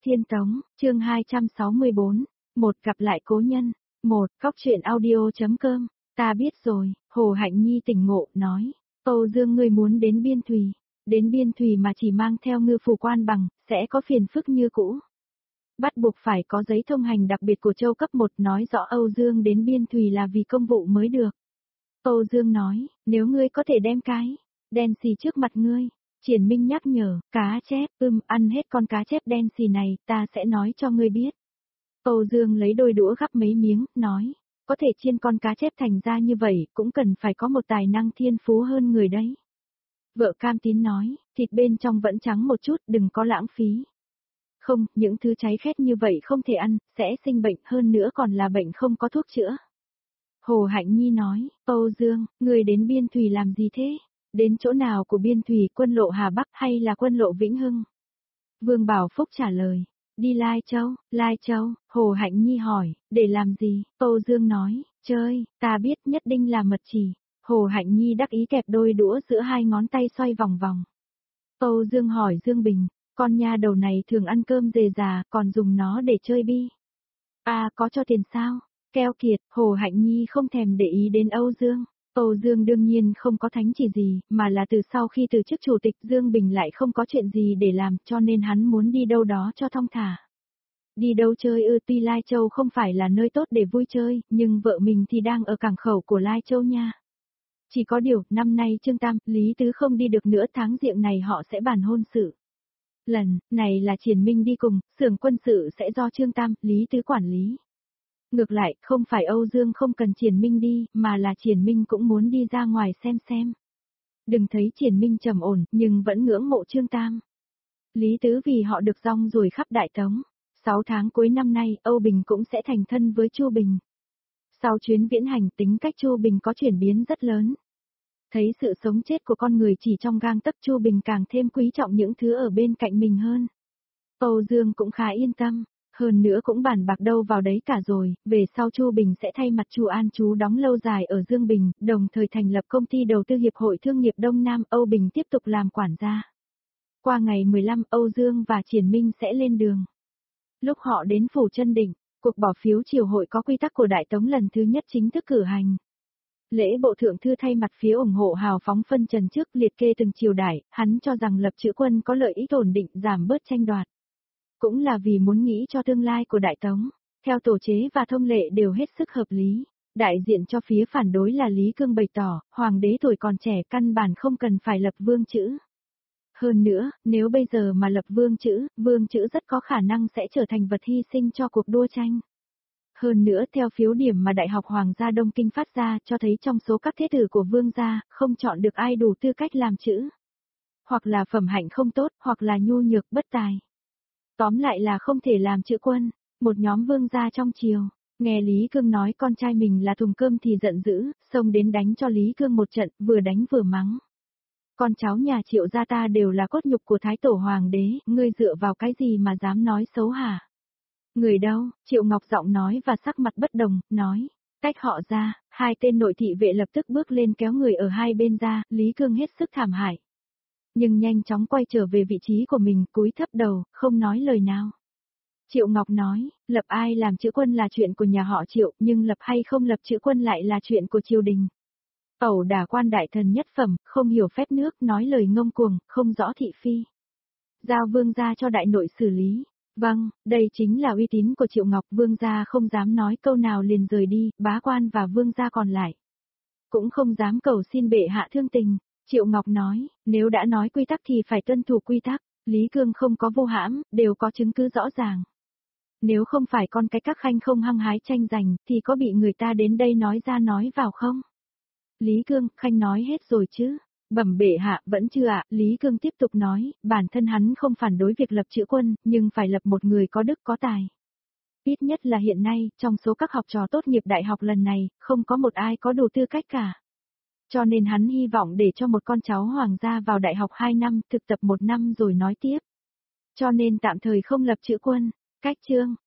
Tiên Tống, chương 264, một gặp lại cố nhân, một cóc truyện audio.com, ta biết rồi, Hồ Hạnh Nhi tỉnh ngộ, nói, Âu Dương ngươi muốn đến Biên Thùy mà chỉ mang theo ngư phù quan bằng, sẽ có phiền phức như cũ. Bắt buộc phải có giấy thông hành đặc biệt của châu cấp 1 nói rõ Âu Dương đến Biên Thùy là vì công vụ mới được. Âu Dương nói, nếu ngươi có thể đem cái đen xì trước mặt ngươi. Triển Minh nhắc nhở, cá chép, ăn hết con cá chép đen xì này, ta sẽ nói cho ngươi biết. Âu Dương lấy đôi đũa gắp mấy miếng, nói, có thể chiên con cá chép thành ra như vậy, cũng cần phải có một tài năng thiên phú hơn người đấy. Vợ Cam Tín nói, thịt bên trong vẫn trắng một chút, đừng có lãng phí. Không, những thứ cháy khét như vậy không thể ăn, sẽ sinh bệnh, hơn nữa còn là bệnh không có thuốc chữa. Hồ Hạnh Nhi nói, Âu Dương, ngươi đến Biên Thùy làm gì thế? Đến chỗ nào của Biên Thùy, quân lộ Hà Bắc hay là quân lộ Vĩnh Hưng? Vương Bảo Phúc trả lời, đi Lai Châu, Hồ Hạnh Nhi hỏi, để làm gì? Âu Dương nói, chơi, ta biết nhất định là mật chỉ. Hồ Hạnh Nhi đắc ý kẹp đôi đũa giữa hai ngón tay xoay vòng vòng. Âu Dương hỏi Dương Bình, con nha đầu này thường ăn cơm dề già, còn dùng nó để chơi bi. À, có cho tiền sao? Keo kiệt, Hồ Hạnh Nhi không thèm để ý đến Âu Dương. Âu Dương đương nhiên không có thánh chỉ gì, mà là từ sau khi từ chức chủ tịch Dương Bình lại không có chuyện gì để làm, cho nên hắn muốn đi đâu đó cho thong thả. Đi đâu chơi tuy Lai Châu không phải là nơi tốt để vui chơi, nhưng vợ mình thì đang ở cảng khẩu của Lai Châu nha. Chỉ có điều, năm nay Trương Tam, Lý Tứ không đi được nữa, tháng Giêng này họ sẽ bàn hôn sự. Lần này là Triển Minh đi cùng, xưởng quân sự sẽ do Trương Tam, Lý Tứ quản lý. Ngược lại, không phải Âu Dương không cần Triển Minh đi, mà là Triển Minh cũng muốn đi ra ngoài xem. Đừng thấy Triển Minh trầm ổn, nhưng vẫn ngưỡng mộ Trương Tam. Lý Tứ vì họ được rong ruổi khắp Đại Tống. 6 tháng cuối năm nay, Âu Bình cũng sẽ thành thân với Chu Bình. Sau chuyến viễn hành, tính cách Chu Bình có chuyển biến rất lớn. Thấy sự sống chết của con người chỉ trong gang tấc, Chu Bình càng thêm quý trọng những thứ ở bên cạnh mình hơn. Âu Dương cũng khá yên tâm. Hơn nữa cũng bàn bạc đâu vào đấy cả rồi, về sau Chu Bình sẽ thay mặt Chu An Chú đóng lâu dài ở Dương Bình, đồng thời thành lập công ty đầu tư Hiệp hội Thương nghiệp Đông Nam, Âu Bình tiếp tục làm quản gia. Qua ngày 15, Âu Dương và Triển Minh sẽ lên đường. Lúc họ đến Phủ Chân Định, cuộc bỏ phiếu triều hội có quy tắc của Đại Tống lần thứ nhất chính thức cử hành. Lễ bộ thượng thư thay mặt phía ủng hộ hào phóng phân trần trước liệt kê từng triều đại, hắn cho rằng lập chữ quân có lợi ích ổn định, giảm bớt tranh đoạt. Cũng là vì muốn nghĩ cho tương lai của Đại Tống, theo tổ chế và thông lệ đều hết sức hợp lý. Đại diện cho phía phản đối là Lý Cương bày tỏ, hoàng đế tuổi còn trẻ căn bản không cần phải lập vương chữ. Hơn nữa, nếu bây giờ mà lập vương chữ rất có khả năng sẽ trở thành vật hy sinh cho cuộc đua tranh. Hơn nữa theo phiếu điểm mà Đại học Hoàng gia Đông Kinh phát ra cho thấy trong số các thế tử của vương gia, không chọn được ai đủ tư cách làm chữ. Hoặc là phẩm hạnh không tốt, hoặc là nhu nhược bất tài. Tóm lại là không thể làm chữ quân. Một nhóm vương gia trong triều, nghe Lý Cương nói con trai mình là thùng cơm thì giận dữ, xông đến đánh cho Lý Cương một trận, vừa đánh vừa mắng. Con cháu nhà Triệu gia ta đều là cốt nhục của Thái Tổ Hoàng đế, ngươi dựa vào cái gì mà dám nói xấu hả? Người đâu? Triệu Ngọc giọng nói và sắc mặt bất đồng, nói. Cách họ ra, hai tên nội thị vệ lập tức bước lên kéo người ở hai bên ra, Lý Cương hết sức thảm hại. Nhưng nhanh chóng quay trở về vị trí của mình, cúi thấp đầu, không nói lời nào. Triệu Ngọc nói, lập ai làm chữ quân là chuyện của nhà họ Triệu, nhưng lập hay không lập chữ quân lại là chuyện của triều đình. Ẩu đả quan đại thần nhất phẩm, không hiểu phép nước, nói lời ngông cuồng, không rõ thị phi. Giao vương gia cho đại nội xử lý. Vâng, đây chính là uy tín của Triệu Ngọc, vương gia không dám nói câu nào liền rời đi, bá quan và vương gia còn lại. Cũng không dám cầu xin bệ hạ thương tình. Triệu Ngọc nói, nếu đã nói quy tắc thì phải tuân thủ quy tắc, Lý Cương không có vô hãm, đều có chứng cứ rõ ràng. Nếu không phải con cái các khanh không hăng hái tranh giành, thì có bị người ta đến đây nói ra nói vào không? Lý Cương, khanh nói hết rồi chứ? Bẩm bệ hạ, vẫn chưa ạ, Lý Cương tiếp tục nói, bản thân hắn không phản đối việc lập chữ quân, nhưng phải lập một người có đức có tài. Ít nhất là hiện nay, trong số các học trò tốt nghiệp đại học lần này, không có một ai có đủ tư cách cả. Cho nên hắn hy vọng để cho một con cháu hoàng gia vào đại học 2 năm, thực tập 1 năm rồi nói tiếp. Cho nên tạm thời không lập chữ quân. Cách chương,